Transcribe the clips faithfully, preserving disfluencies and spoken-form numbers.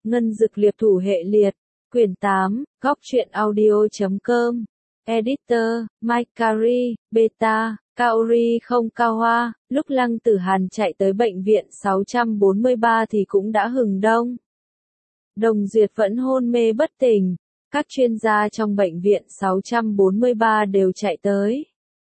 Ngân Dực Liệp Thủ Hệ Liệt, Quyển tám, góc truyện audio chấm com, Editor, Mike Carey, Beta, Kaori không cao hoa, lúc Lăng Tử Hàn chạy tới bệnh viện sáu trăm bốn mươi ba thì cũng đã hừng đông. Đồng Duyệt vẫn hôn mê bất tỉnh, các chuyên gia trong bệnh viện sáu trăm bốn mươi ba đều chạy tới.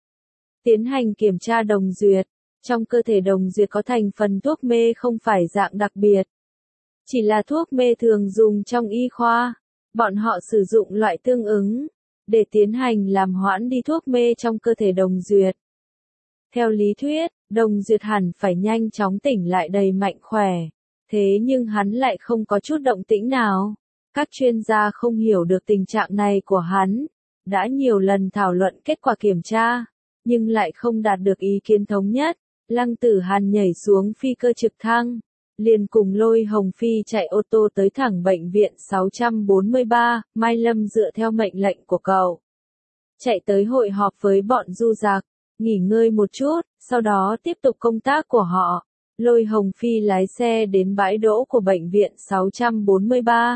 Tiến hành kiểm tra Đồng Duyệt, trong cơ thể Đồng Duyệt có thành phần thuốc mê không phải dạng đặc biệt. Chỉ là thuốc mê thường dùng trong y khoa, bọn họ sử dụng loại tương ứng, để tiến hành làm hoãn đi thuốc mê trong cơ thể Đồng Duyệt. Theo lý thuyết, Đồng Duyệt hẳn phải nhanh chóng tỉnh lại đầy mạnh khỏe, thế nhưng hắn lại không có chút động tĩnh nào. Các chuyên gia không hiểu được tình trạng này của hắn, đã nhiều lần thảo luận kết quả kiểm tra, nhưng lại không đạt được ý kiến thống nhất. Lăng Tử Hàn nhảy xuống phi cơ trực thăng, liền cùng Lôi Hồng Phi chạy ô tô tới thẳng bệnh viện sáu trăm bốn mươi ba, Mai Lâm dựa theo mệnh lệnh của cậu. Chạy tới hội họp với bọn du giặc, nghỉ ngơi một chút, sau đó tiếp tục công tác của họ. Lôi Hồng Phi lái xe đến bãi đỗ của bệnh viện sáu trăm bốn mươi ba.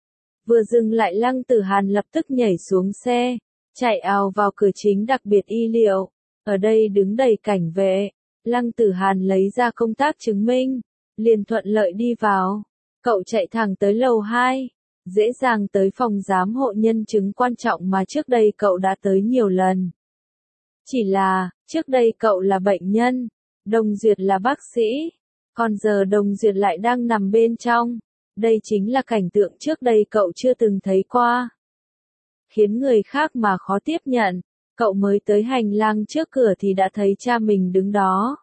Vừa dừng lại Lăng Tử Hàn lập tức nhảy xuống xe, chạy ào vào cửa chính đặc biệt y liệu. Ở đây đứng đầy cảnh vệ, Lăng Tử Hàn lấy ra công tác chứng minh, liền thuận lợi đi vào. Cậu chạy thẳng tới lầu hai, dễ dàng tới phòng giám hộ nhân chứng quan trọng mà trước đây cậu đã tới nhiều lần. Chỉ là, trước đây cậu là bệnh nhân, Đồng Duyệt là bác sĩ, còn giờ Đồng Duyệt lại đang nằm bên trong. Đây chính là cảnh tượng trước đây cậu chưa từng thấy qua. Khiến người khác mà khó tiếp nhận, cậu mới tới hành lang trước cửa thì đã thấy cha mình đứng đó.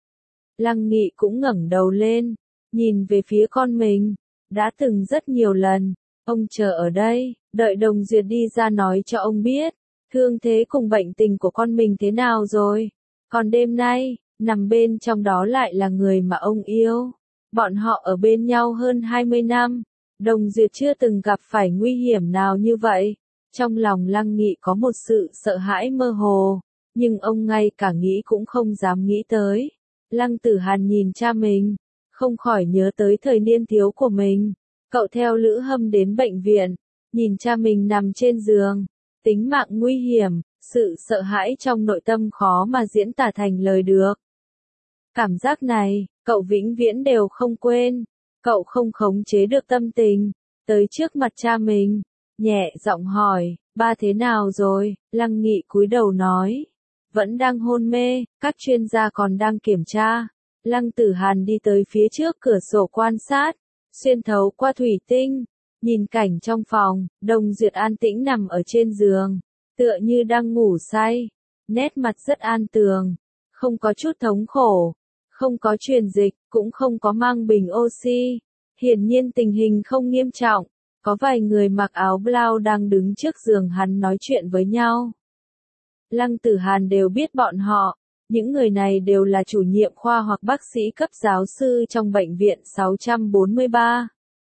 Lăng Nghị cũng ngẩng đầu lên, nhìn về phía con mình, đã từng rất nhiều lần, ông chờ ở đây, đợi Đồng Duyệt đi ra nói cho ông biết, thương thế cùng bệnh tình của con mình thế nào rồi. Còn đêm nay, nằm bên trong đó lại là người mà ông yêu. Bọn họ ở bên nhau hơn hai mươi năm, Đồng Duyệt chưa từng gặp phải nguy hiểm nào như vậy. Trong lòng Lăng Nghị có một sự sợ hãi mơ hồ, nhưng ông ngay cả nghĩ cũng không dám nghĩ tới. Lăng Tử Hàn nhìn cha mình, không khỏi nhớ tới thời niên thiếu của mình. Cậu theo Lữ Hâm đến bệnh viện, nhìn cha mình nằm trên giường, tính mạng nguy hiểm, sự sợ hãi trong nội tâm khó mà diễn tả thành lời được. Cảm giác này, cậu vĩnh viễn đều không quên. Cậu không khống chế được tâm tình, tới trước mặt cha mình, nhẹ giọng hỏi, ba thế nào rồi? Lăng Nghị cúi đầu nói, vẫn đang hôn mê, các chuyên gia còn đang kiểm tra. Lăng Tử Hàn đi tới phía trước cửa sổ quan sát, xuyên thấu qua thủy tinh, nhìn cảnh trong phòng. Đồng Duyệt an tĩnh nằm ở trên giường, tựa như đang ngủ say, nét mặt rất an tường, không có chút thống khổ, không có truyền dịch, cũng không có mang bình oxy. Hiển nhiên tình hình không nghiêm trọng. Có vài người mặc áo blau đang đứng trước giường hắn nói chuyện với nhau. Lăng Tử Hàn đều biết bọn họ, những người này đều là chủ nhiệm khoa hoặc bác sĩ cấp giáo sư trong bệnh viện sáu trăm bốn mươi ba.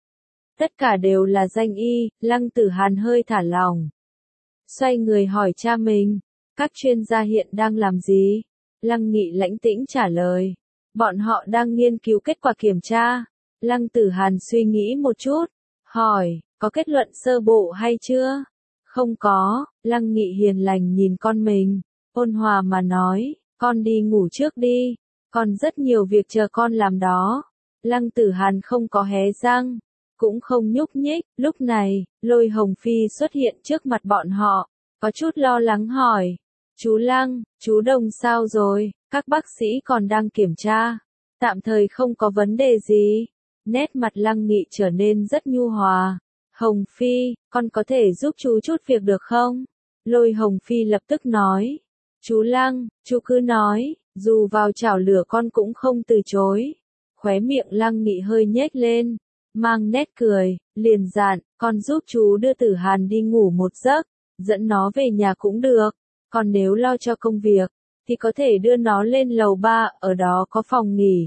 Tất cả đều là danh y. Lăng Tử Hàn hơi thả lỏng, xoay người hỏi cha mình, các chuyên gia hiện đang làm gì? Lăng Nghị lãnh tĩnh trả lời, bọn họ đang nghiên cứu kết quả kiểm tra. Lăng Tử Hàn suy nghĩ một chút, hỏi, có kết luận sơ bộ hay chưa? Không có. Lăng Nghị hiền lành nhìn con mình, ôn hòa mà nói, con đi ngủ trước đi, còn rất nhiều việc chờ con làm đó. Lăng Tử Hàn không có hé răng, cũng không nhúc nhích. Lúc này, Lôi Hồng Phi xuất hiện trước mặt bọn họ, có chút lo lắng hỏi, chú Lăng, chú Đồng sao rồi? Các bác sĩ còn đang kiểm tra, tạm thời không có vấn đề gì. Nét mặt Lăng Nghị trở nên rất nhu hòa. Hồng Phi, con có thể giúp chú chút việc được không? Lôi Hồng Phi lập tức nói, chú Lăng, chú cứ nói, dù vào chảo lửa con cũng không từ chối. Khóe miệng Lăng Nghị hơi nhếch lên, mang nét cười, liền dặn, con giúp chú đưa Tử Hàn đi ngủ một giấc, dẫn nó về nhà cũng được. Còn nếu lo cho công việc, thì có thể đưa nó lên lầu ba, ở đó có phòng nghỉ.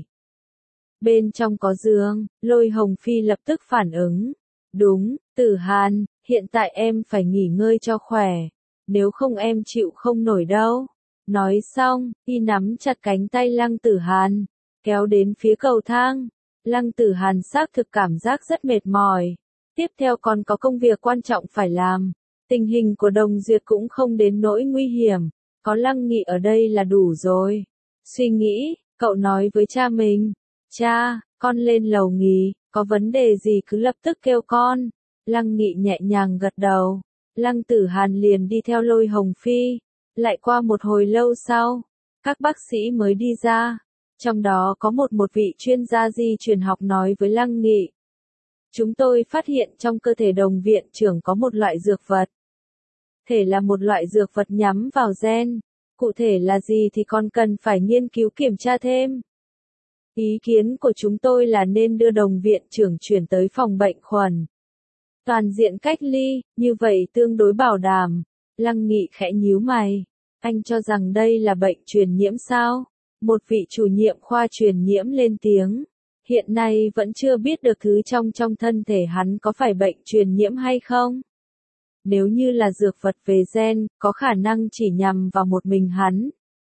Bên trong có giường. Lôi Hồng Phi lập tức phản ứng, đúng, Tử Hàn, hiện tại em phải nghỉ ngơi cho khỏe, nếu không em chịu không nổi đâu. Nói xong, y nắm chặt cánh tay Lăng Tử Hàn, kéo đến phía cầu thang. Lăng Tử Hàn xác thực cảm giác rất mệt mỏi. Tiếp theo còn có công việc quan trọng phải làm. Tình hình của Đồng Duyệt cũng không đến nỗi nguy hiểm. Có Lăng Nghị ở đây là đủ rồi. Suy nghĩ, cậu nói với cha mình. Cha, con lên lầu nghỉ, có vấn đề gì cứ lập tức kêu con. Lăng Nghị nhẹ nhàng gật đầu. Lăng Tử Hàn liền đi theo Lôi Hồng Phi. Lại qua một hồi lâu sau, các bác sĩ mới đi ra. Trong đó có một một vị chuyên gia di truyền học nói với Lăng Nghị. Chúng tôi phát hiện trong cơ thể Đồng viện trưởng có một loại dược vật. Thể là một loại dược vật nhắm vào gen. Cụ thể là gì thì còn cần phải nghiên cứu kiểm tra thêm. Ý kiến của chúng tôi là nên đưa Đồng viện trưởng chuyển tới phòng bệnh khuẩn. Toàn diện cách ly, như vậy tương đối bảo đảm. Lăng Nghị khẽ nhíu mày. Anh cho rằng đây là bệnh truyền nhiễm sao? Một vị chủ nhiệm khoa truyền nhiễm lên tiếng. Hiện nay vẫn chưa biết được thứ trong trong thân thể hắn có phải bệnh truyền nhiễm hay không. Nếu như là dược vật về gen, có khả năng chỉ nhằm vào một mình hắn.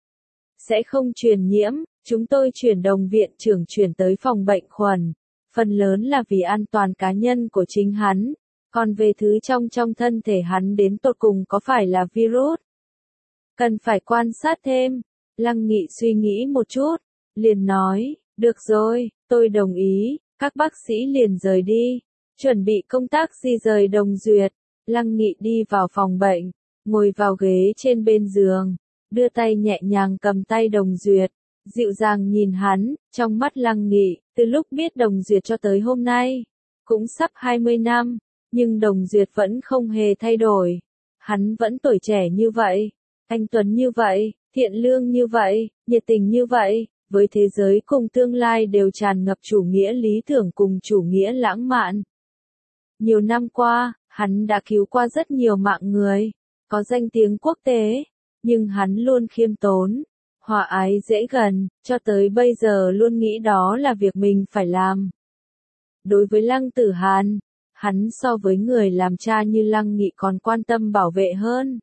Sẽ không truyền nhiễm, chúng tôi chuyển Đồng viện trưởng chuyển tới phòng bệnh khuẩn. Phần lớn là vì an toàn cá nhân của chính hắn. Còn về thứ trong trong thân thể hắn đến tột cùng có phải là virus? Cần phải quan sát thêm. Lăng Nghị suy nghĩ một chút, liền nói, được rồi, tôi đồng ý, các bác sĩ liền rời đi, chuẩn bị công tác di rời Đồng Duyệt. Lăng Nghị đi vào phòng bệnh, ngồi vào ghế trên bên giường, đưa tay nhẹ nhàng cầm tay Đồng Duyệt, dịu dàng nhìn hắn, trong mắt Lăng Nghị, từ lúc biết Đồng Duyệt cho tới hôm nay, cũng sắp hai mươi năm, nhưng Đồng Duyệt vẫn không hề thay đổi. Hắn vẫn tuổi trẻ như vậy, anh tuấn như vậy, thiện lương như vậy, nhiệt tình như vậy, với thế giới cùng tương lai đều tràn ngập chủ nghĩa lý tưởng cùng chủ nghĩa lãng mạn. Nhiều năm qua, hắn đã cứu qua rất nhiều mạng người, có danh tiếng quốc tế, nhưng hắn luôn khiêm tốn, hòa ái dễ gần, cho tới bây giờ luôn nghĩ đó là việc mình phải làm. Đối với Lăng Tử Hàn, hắn so với người làm cha như Lăng Nghị còn quan tâm bảo vệ hơn.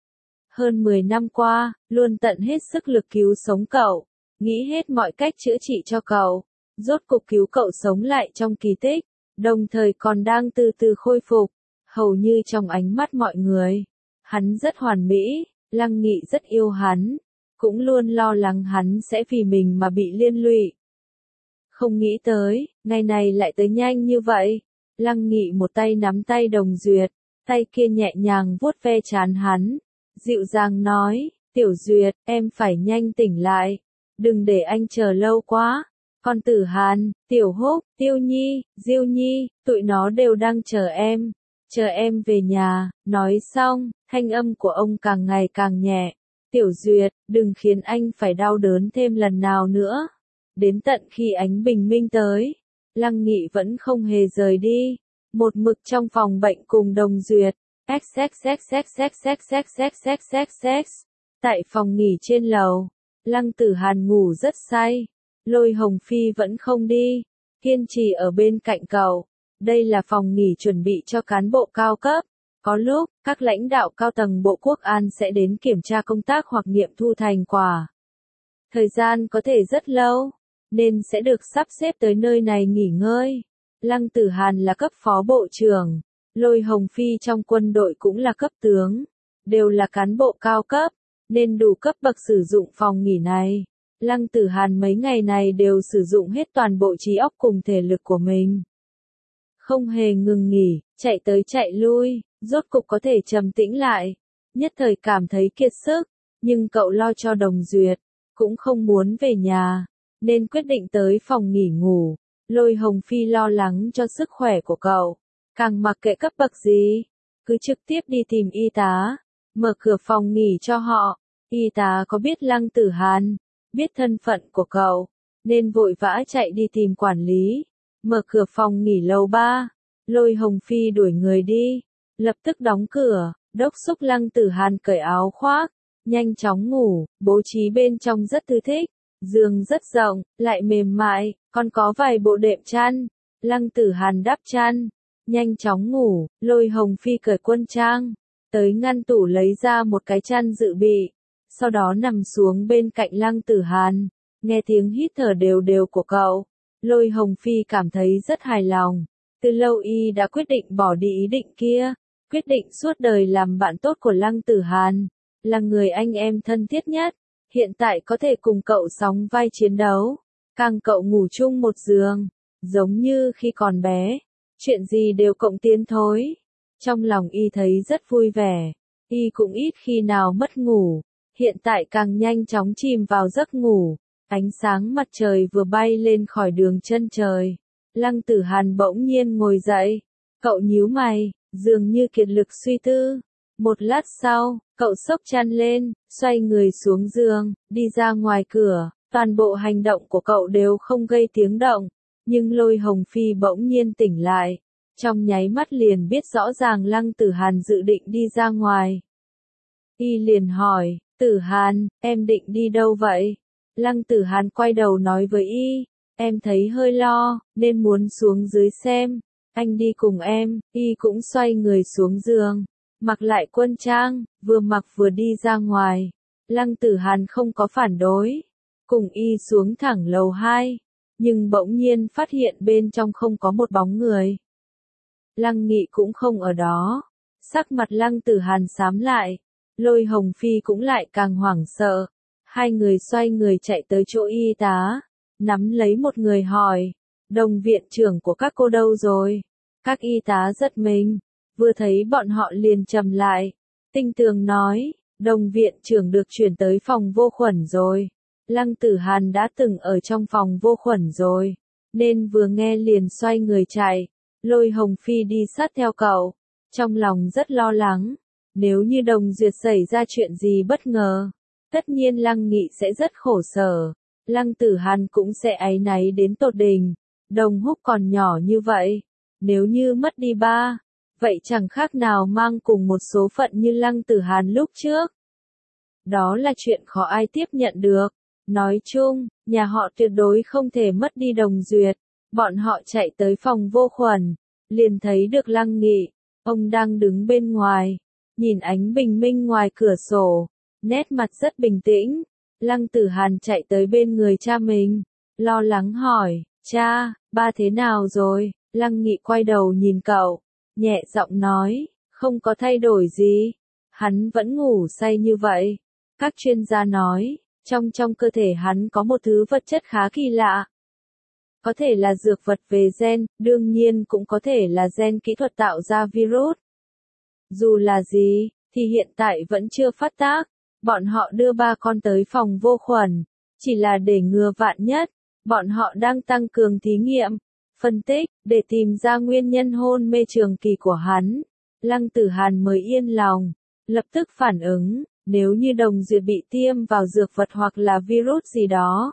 Hơn mười năm qua, luôn tận hết sức lực cứu sống cậu, nghĩ hết mọi cách chữa trị cho cậu, rốt cục cứu cậu sống lại trong kỳ tích, đồng thời còn đang từ từ khôi phục, hầu như trong ánh mắt mọi người. Hắn rất hoàn mỹ, Lăng Nghị rất yêu hắn, cũng luôn lo lắng hắn sẽ vì mình mà bị liên lụy. Không nghĩ tới, ngày này lại tới nhanh như vậy. Lăng Nghị một tay nắm tay Đồng Duyệt, tay kia nhẹ nhàng vuốt ve trán hắn, dịu dàng nói, Tiểu Duyệt, em phải nhanh tỉnh lại, đừng để anh chờ lâu quá. Con Tử Hàn, Tiểu Húc, Tiêu Nhi, Diêu Nhi, tụi nó đều đang chờ em, chờ em về nhà. Nói xong, thanh âm của ông càng ngày càng nhẹ. Tiểu Duyệt, đừng khiến anh phải đau đớn thêm lần nào nữa. Đến tận khi ánh bình minh tới, Lăng Nghị vẫn không hề rời đi, một mực trong phòng bệnh cùng Đồng Duyệt. Tại phòng nghỉ trên lầu, Lăng Tử Hàn ngủ rất say, Lôi Hồng Phi vẫn không đi, kiên trì ở bên cạnh cậu. Đây là phòng nghỉ chuẩn bị cho cán bộ cao cấp, có lúc, các lãnh đạo cao tầng Bộ Quốc an sẽ đến kiểm tra công tác hoặc nghiệm thu thành quả. Thời gian có thể rất lâu, nên sẽ được sắp xếp tới nơi này nghỉ ngơi. Lăng Tử Hàn là cấp phó bộ trưởng, Lôi Hồng Phi trong quân đội cũng là cấp tướng, đều là cán bộ cao cấp, nên đủ cấp bậc sử dụng phòng nghỉ này. Lăng Tử Hàn mấy ngày này đều sử dụng hết toàn bộ trí óc cùng thể lực của mình. Không hề ngừng nghỉ, chạy tới chạy lui, rốt cục có thể trầm tĩnh lại. Nhất thời cảm thấy kiệt sức, nhưng cậu lo cho Đồng Duyệt, cũng không muốn về nhà, nên quyết định tới phòng nghỉ ngủ. Lôi Hồng Phi lo lắng cho sức khỏe của cậu, càng mặc kệ cấp bậc gì, cứ trực tiếp đi tìm y tá, mở cửa phòng nghỉ cho họ. Y tá có biết Lăng Tử Hàn, biết thân phận của cậu, nên vội vã chạy đi tìm quản lý, mở cửa phòng nghỉ lầu ba. Lôi Hồng Phi đuổi người đi, lập tức đóng cửa, đốc thúc Lăng Tử Hàn cởi áo khoác, nhanh chóng ngủ, bố trí bên trong rất thư thích, giường rất rộng, lại mềm mại, còn có vài bộ đệm chăn. Lăng Tử Hàn đắp chăn, nhanh chóng ngủ. Lôi Hồng Phi cởi quân trang, tới ngăn tủ lấy ra một cái chăn dự bị, sau đó nằm xuống bên cạnh Lăng Tử Hàn, nghe tiếng hít thở đều đều của cậu, Lôi Hồng Phi cảm thấy rất hài lòng. Từ lâu y đã quyết định bỏ đi ý định kia, quyết định suốt đời làm bạn tốt của Lăng Tử Hàn, là người anh em thân thiết nhất, hiện tại có thể cùng cậu sóng vai chiến đấu, càng cậu ngủ chung một giường, giống như khi còn bé, chuyện gì đều cộng tiến thối. Trong lòng y thấy rất vui vẻ, y cũng ít khi nào mất ngủ, hiện tại càng nhanh chóng chìm vào giấc ngủ. Ánh sáng mặt trời vừa bay lên khỏi đường chân trời, Lăng Tử Hàn bỗng nhiên ngồi dậy, cậu nhíu mày, dường như kiệt lực suy tư. Một lát sau, cậu xốc chăn lên, xoay người xuống giường, đi ra ngoài cửa, toàn bộ hành động của cậu đều không gây tiếng động, nhưng Lôi Hồng Phi bỗng nhiên tỉnh lại, trong nháy mắt liền biết rõ ràng Lăng Tử Hàn dự định đi ra ngoài. Y liền hỏi, Tử Hàn, em định đi đâu vậy? Lăng Tử Hàn quay đầu nói với y, em thấy hơi lo, nên muốn xuống dưới xem, anh đi cùng em. Y cũng xoay người xuống giường, mặc lại quân trang, vừa mặc vừa đi ra ngoài. Lăng Tử Hàn không có phản đối, cùng y xuống thẳng lầu hai, nhưng bỗng nhiên phát hiện bên trong không có một bóng người. Lăng Nghị cũng không ở đó, sắc mặt Lăng Tử Hàn xám lại, Lôi Hồng Phi cũng lại càng hoảng sợ. Hai người xoay người chạy tới chỗ y tá, nắm lấy một người hỏi, Đồng viện trưởng của các cô đâu rồi? Các y tá giật mình, vừa thấy bọn họ liền trầm lại. Tinh Tường nói, Đồng viện trưởng được chuyển tới phòng vô khuẩn rồi. Lăng Tử Hàn đã từng ở trong phòng vô khuẩn rồi, nên vừa nghe liền xoay người chạy. Lôi Hồng Phi đi sát theo cậu, trong lòng rất lo lắng. Nếu như Đồng Duyệt xảy ra chuyện gì bất ngờ, tất nhiên Lăng Nghị sẽ rất khổ sở, Lăng Tử Hàn cũng sẽ áy náy đến tột đỉnh. Đồng Húc còn nhỏ như vậy, nếu như mất đi ba, vậy chẳng khác nào mang cùng một số phận như Lăng Tử Hàn lúc trước. Đó là chuyện khó ai tiếp nhận được. Nói chung, nhà họ tuyệt đối không thể mất đi Đồng Duyệt. Bọn họ chạy tới phòng vô khuẩn, liền thấy được Lăng Nghị, ông đang đứng bên ngoài, nhìn ánh bình minh ngoài cửa sổ, nét mặt rất bình tĩnh. Lăng Tử Hàn chạy tới bên người cha mình, lo lắng hỏi, cha, ba thế nào rồi? Lăng Nghị quay đầu nhìn cậu, nhẹ giọng nói, không có thay đổi gì, hắn vẫn ngủ say như vậy. Các chuyên gia nói, trong trong cơ thể hắn có một thứ vật chất khá kỳ lạ. Có thể là dược vật về gen, đương nhiên cũng có thể là gen kỹ thuật tạo ra virus. Dù là gì, thì hiện tại vẫn chưa phát tác. Bọn họ đưa ba con tới phòng vô khuẩn, chỉ là để ngừa vạn nhất. Bọn họ đang tăng cường thí nghiệm, phân tích, để tìm ra nguyên nhân hôn mê trường kỳ của hắn. Lăng Tử Hàn mới yên lòng, lập tức phản ứng, nếu như Đồng Duyệt bị tiêm vào dược vật hoặc là virus gì đó,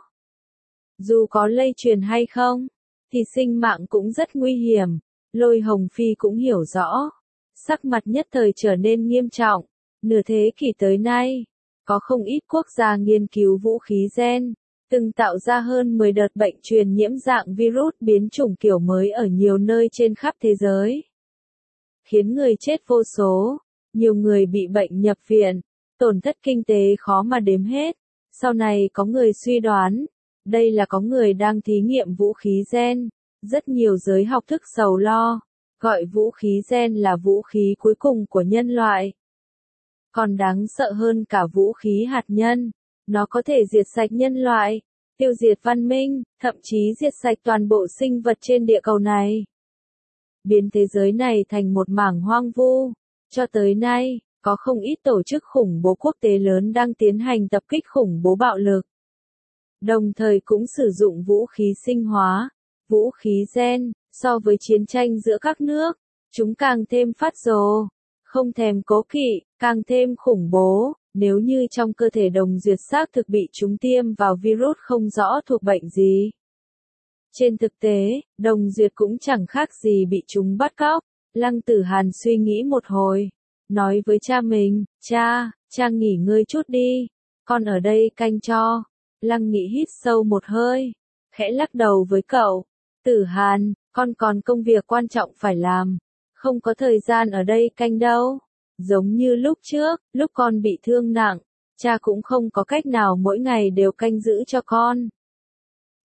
dù có lây truyền hay không, thì sinh mạng cũng rất nguy hiểm. Lôi Hồng Phi cũng hiểu rõ, sắc mặt nhất thời trở nên nghiêm trọng. Nửa thế kỷ tới nay, có không ít quốc gia nghiên cứu vũ khí gen, từng tạo ra hơn mười đợt bệnh truyền nhiễm dạng virus biến chủng kiểu mới ở nhiều nơi trên khắp thế giới, khiến người chết vô số, nhiều người bị bệnh nhập viện, tổn thất kinh tế khó mà đếm hết. Sau này có người suy đoán, đây là có người đang thí nghiệm vũ khí gen. Rất nhiều giới học thức sầu lo, gọi vũ khí gen là vũ khí cuối cùng của nhân loại. Còn đáng sợ hơn cả vũ khí hạt nhân, nó có thể diệt sạch nhân loại, tiêu diệt văn minh, thậm chí diệt sạch toàn bộ sinh vật trên địa cầu này. Biến thế giới này thành một mảng hoang vu. Cho tới nay, có không ít tổ chức khủng bố quốc tế lớn đang tiến hành tập kích khủng bố bạo lực. Đồng thời cũng sử dụng vũ khí sinh hóa, vũ khí gen, so với chiến tranh giữa các nước, chúng càng thêm phát rồ, không thèm cố kỵ, càng thêm khủng bố. Nếu như trong cơ thể Đồng Duyệt xác thực bị chúng tiêm vào virus không rõ thuộc bệnh gì. Trên thực tế, Đồng Duyệt cũng chẳng khác gì bị chúng bắt cóc. Lăng Tử Hàn suy nghĩ một hồi, nói với cha mình, cha, cha nghỉ ngơi chút đi, con ở đây canh cho. Lăng Nghị hít sâu một hơi, khẽ lắc đầu với cậu, Tử Hàn, con còn công việc quan trọng phải làm, không có thời gian ở đây canh đâu. Giống như lúc trước, lúc con bị thương nặng, cha cũng không có cách nào mỗi ngày đều canh giữ cho con.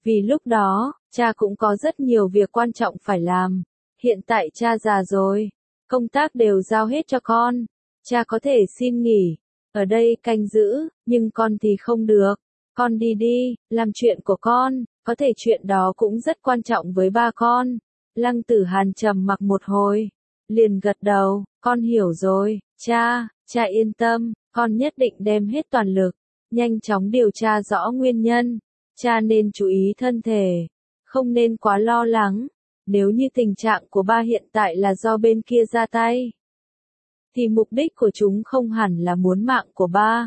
Vì lúc đó, cha cũng có rất nhiều việc quan trọng phải làm. Hiện tại cha già rồi, công tác đều giao hết cho con. Cha có thể xin nghỉ, ở đây canh giữ, nhưng con thì không được. Con đi đi, làm chuyện của con, có thể chuyện đó cũng rất quan trọng với ba con. Lăng Tử Hàn trầm mặc một hồi, liền gật đầu, con hiểu rồi, cha, cha yên tâm, con nhất định đem hết toàn lực, nhanh chóng điều tra rõ nguyên nhân. Cha nên chú ý thân thể, không nên quá lo lắng. Nếu như tình trạng của ba hiện tại là do bên kia ra tay, thì mục đích của chúng không hẳn là muốn mạng của ba.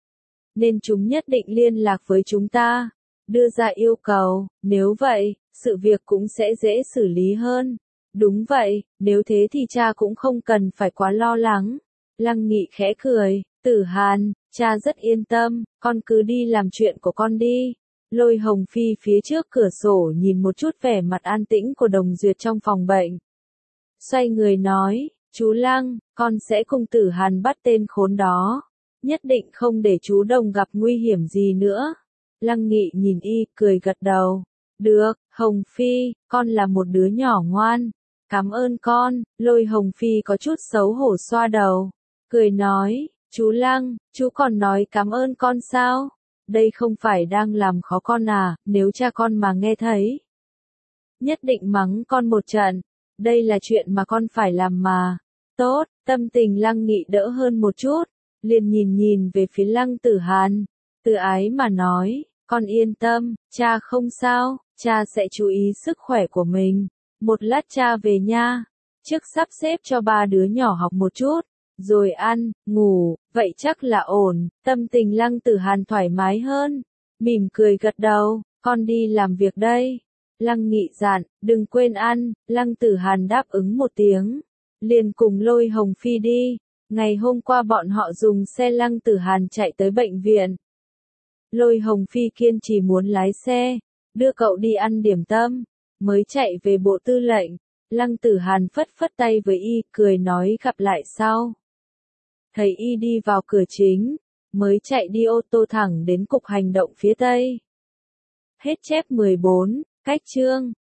Nên chúng nhất định liên lạc với chúng ta, đưa ra yêu cầu, nếu vậy, sự việc cũng sẽ dễ xử lý hơn. Đúng vậy, nếu thế thì cha cũng không cần phải quá lo lắng. Lăng Nghị khẽ cười, Tử Hàn, cha rất yên tâm, con cứ đi làm chuyện của con đi. Lôi Hồng Phi phía trước cửa sổ nhìn một chút vẻ mặt an tĩnh của Đồng Duyệt trong phòng bệnh. Xoay người nói, chú Lăng, con sẽ cùng Tử Hàn bắt tên khốn đó. Nhất định không để chú Đồng gặp nguy hiểm gì nữa. Lăng Nghị nhìn y, cười gật đầu. Được, Hồng Phi, con là một đứa nhỏ ngoan. Cảm ơn con. Lôi Hồng Phi có chút xấu hổ xoa đầu. Cười nói, chú Lăng, chú còn nói cảm ơn con sao? Đây không phải đang làm khó con à, nếu cha con mà nghe thấy. Nhất định mắng con một trận. Đây là chuyện mà con phải làm mà. Tốt, tâm tình Lăng Nghị đỡ hơn một chút. Liền nhìn nhìn về phía Lăng Tử Hàn. Từ ái mà nói, con yên tâm, cha không sao, cha sẽ chú ý sức khỏe của mình. Một lát cha về nha. Trước sắp xếp cho ba đứa nhỏ học một chút. Rồi ăn, ngủ, vậy chắc là ổn. Tâm tình Lăng Tử Hàn thoải mái hơn. Mỉm cười gật đầu, con đi làm việc đây. Lăng Nghị dặn, đừng quên ăn. Lăng Tử Hàn đáp ứng một tiếng. Liền cùng Lôi Hồng Phi đi. Ngày hôm qua bọn họ dùng xe Lăng Tử Hàn chạy tới bệnh viện. Lôi Hồng Phi kiên trì muốn lái xe, đưa cậu đi ăn điểm tâm, mới chạy về bộ tư lệnh. Lăng Tử Hàn phất phất tay với y, cười nói gặp lại sau. Thấy y đi vào cửa chính, mới chạy đi ô tô thẳng đến cục hành động phía Tây. Hết chép mười bốn, cách chương.